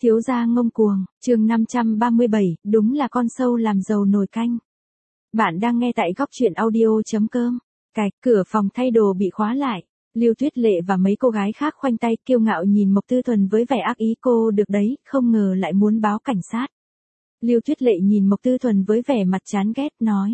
Thiếu gia ngông cuồng, chương 537, đúng là con sâu làm dầu nồi canh. Bạn đang nghe tại góc truyện audio.com. Cạch, cửa phòng thay đồ bị khóa lại. Lưu Tuyết Lệ và mấy cô gái khác khoanh tay kiêu ngạo nhìn Mộc Tư Thuần với vẻ ác ý, cô được đấy, không ngờ lại muốn báo cảnh sát. Lưu Tuyết Lệ nhìn Mộc Tư Thuần với vẻ mặt chán ghét, nói.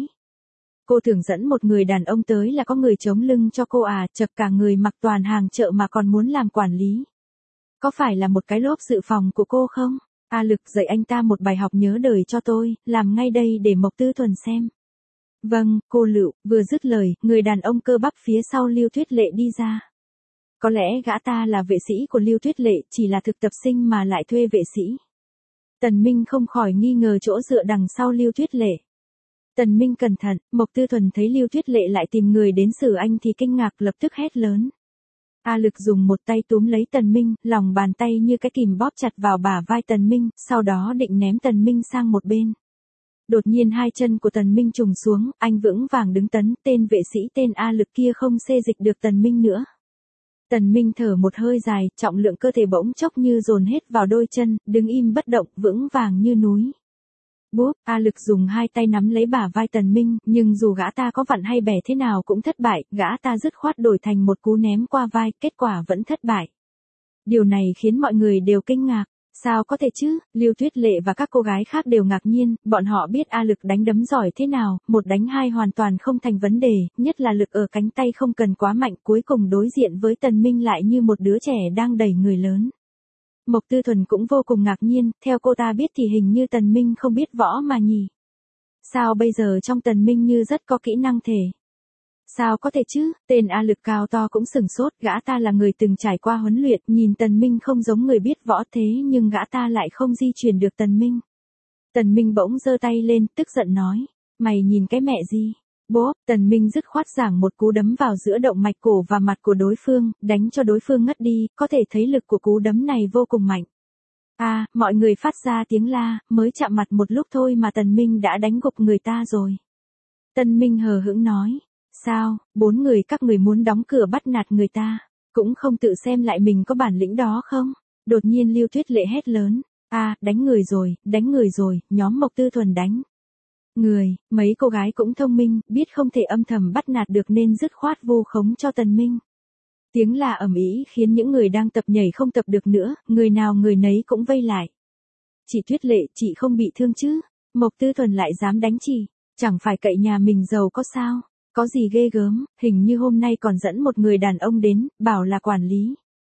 Cô thường dẫn một người đàn ông tới là có người chống lưng cho cô à, chật cả người mặc toàn hàng chợ mà còn muốn làm quản lý. Có phải là một cái lốp dự phòng của cô không? A Lực dạy anh ta một bài học nhớ đời cho tôi, làm ngay đây để Mộc Tư Thuần xem. Vâng, cô Lựu, vừa dứt lời, người đàn ông cơ bắp phía sau Lưu Tuyết Lệ đi ra. Có lẽ gã ta là vệ sĩ của Lưu Tuyết Lệ, chỉ là thực tập sinh mà lại thuê vệ sĩ. Tần Minh không khỏi nghi ngờ chỗ dựa đằng sau Lưu Tuyết Lệ. Tần Minh cẩn thận, Mộc Tư Thuần thấy Lưu Tuyết Lệ lại tìm người đến xử anh thì kinh ngạc, lập tức hét lớn. A Lực dùng một tay túm lấy Tần Minh, lòng bàn tay như cái kìm bóp chặt vào bả vai Tần Minh, sau đó định ném Tần Minh sang một bên. Đột nhiên hai chân của Tần Minh trùng xuống, anh vững vàng đứng tấn, tên vệ sĩ tên A Lực kia không xê dịch được Tần Minh nữa. Tần Minh thở một hơi dài, trọng lượng cơ thể bỗng chốc như dồn hết vào đôi chân, đứng im bất động, vững vàng như núi. Bốp, A Lực dùng hai tay nắm lấy bả vai Tần Minh, nhưng dù gã ta có vặn hay bẻ thế nào cũng thất bại, gã ta dứt khoát đổi thành một cú ném qua vai, kết quả vẫn thất bại. Điều này khiến mọi người đều kinh ngạc. Sao có thể chứ? Lưu Tuyết Lệ và các cô gái khác đều ngạc nhiên, bọn họ biết A Lực đánh đấm giỏi thế nào, một đánh hai hoàn toàn không thành vấn đề, nhất là lực ở cánh tay không cần quá mạnh, cuối cùng đối diện với Tần Minh lại như một đứa trẻ đang đẩy người lớn. Mộc Tư Thuần cũng vô cùng ngạc nhiên, theo cô ta biết thì hình như Tần Minh không biết võ mà nhỉ. Sao bây giờ trong Tần Minh như rất có kỹ năng thể? Sao có thể chứ, tên A Lực cao to cũng sửng sốt, gã ta là người từng trải qua huấn luyện, nhìn Tần Minh không giống người biết võ thế nhưng gã ta lại không di chuyển được Tần Minh. Tần Minh bỗng giơ tay lên, tức giận nói, mày nhìn cái mẹ gì? Bố, Tần Minh dứt khoát giảng một cú đấm vào giữa động mạch cổ và mặt của đối phương, đánh cho đối phương ngất đi, có thể thấy lực của cú đấm này vô cùng mạnh. Mọi người phát ra tiếng la, mới chạm mặt một lúc thôi mà Tần Minh đã đánh gục người ta rồi. Tần Minh hờ hững nói, sao, bốn người các người muốn đóng cửa bắt nạt người ta, cũng không tự xem lại mình có bản lĩnh đó không? Đột nhiên Lưu Tuyết Lệ hét lớn, đánh người rồi, nhóm Mộc Tư Thuần đánh. Mấy cô gái cũng thông minh, biết không thể âm thầm bắt nạt được nên dứt khoát vu khống cho Tần Minh. Tiếng la ầm ĩ khiến những người đang tập nhảy không tập được nữa, người nào người nấy cũng vây lại. Chị Tuyết Lệ, chị không bị thương chứ? Mộc Tư Thuần lại dám đánh chị, chẳng phải cậy nhà mình giàu có sao? Có gì ghê gớm, hình như hôm nay còn dẫn một người đàn ông đến, bảo là quản lý.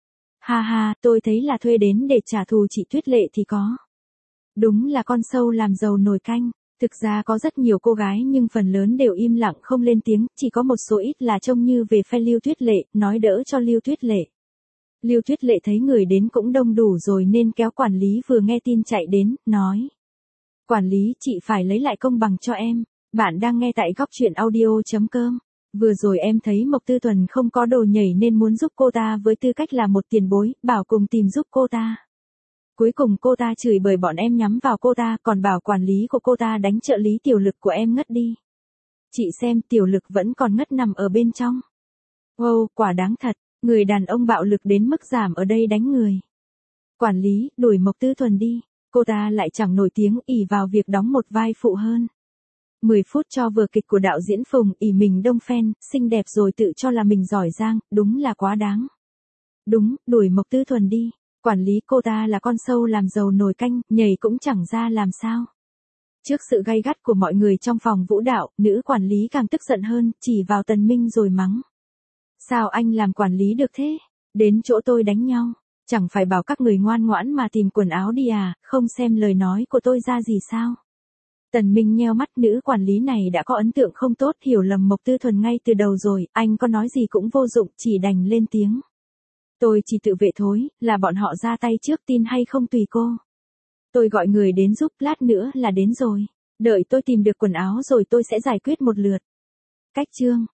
Ha, tôi thấy là thuê đến để trả thù chị Tuyết Lệ thì có. Đúng là con sâu làm dầu nồi canh. Thực ra có rất nhiều cô gái nhưng phần lớn đều im lặng không lên tiếng, chỉ có một số ít là trông như về phe Lưu Tuyết Lệ, nói đỡ cho Lưu Tuyết Lệ. Lưu Tuyết Lệ thấy người đến cũng đông đủ rồi nên kéo quản lý vừa nghe tin chạy đến, nói. Quản lý, chị phải lấy lại công bằng cho em. Bạn đang nghe tại góc truyện audio.com. Vừa rồi em thấy Mộc Tư Thuần không có đồ nhảy nên muốn giúp cô ta với tư cách là một tiền bối, bảo cùng tìm giúp cô ta. Cuối cùng cô ta chửi bới bọn em nhắm vào cô ta, còn bảo quản lý của cô ta đánh trợ lý Tiểu Lực của em ngất đi. Chị xem, Tiểu Lực vẫn còn ngất nằm ở bên trong. Wow, quả đáng thật, người đàn ông bạo lực đến mức giảm ở đây đánh người. Quản lý, đuổi Mộc Tư Thuần đi, cô ta lại chẳng nổi tiếng, ỷ vào việc đóng một vai phụ hơn. 10 phút cho vở kịch của đạo diễn Phùng, ỷ mình đông phen, xinh đẹp rồi tự cho là mình giỏi giang, đúng là quá đáng. Đúng, đuổi Mộc Tư Thuần đi. Quản lý, cô ta là con sâu làm dầu nồi canh, nhảy cũng chẳng ra làm sao. Trước sự gay gắt của mọi người trong phòng vũ đạo, nữ quản lý càng tức giận hơn, chỉ vào Tần Minh rồi mắng. Sao anh làm quản lý được thế? Đến chỗ tôi đánh nhau, chẳng phải bảo các người ngoan ngoãn mà tìm quần áo đi à, không xem lời nói của tôi ra gì sao? Tần Minh nheo mắt, nữ quản lý này đã có ấn tượng không tốt, hiểu lầm Mộc Tư Thuần ngay từ đầu rồi, anh có nói gì cũng vô dụng, chỉ đành lên tiếng. Tôi chỉ tự vệ thôi, là bọn họ ra tay trước, tin hay không tùy cô. Tôi gọi người đến giúp, lát nữa là đến rồi. Đợi tôi tìm được quần áo rồi tôi sẽ giải quyết một lượt. Cách chương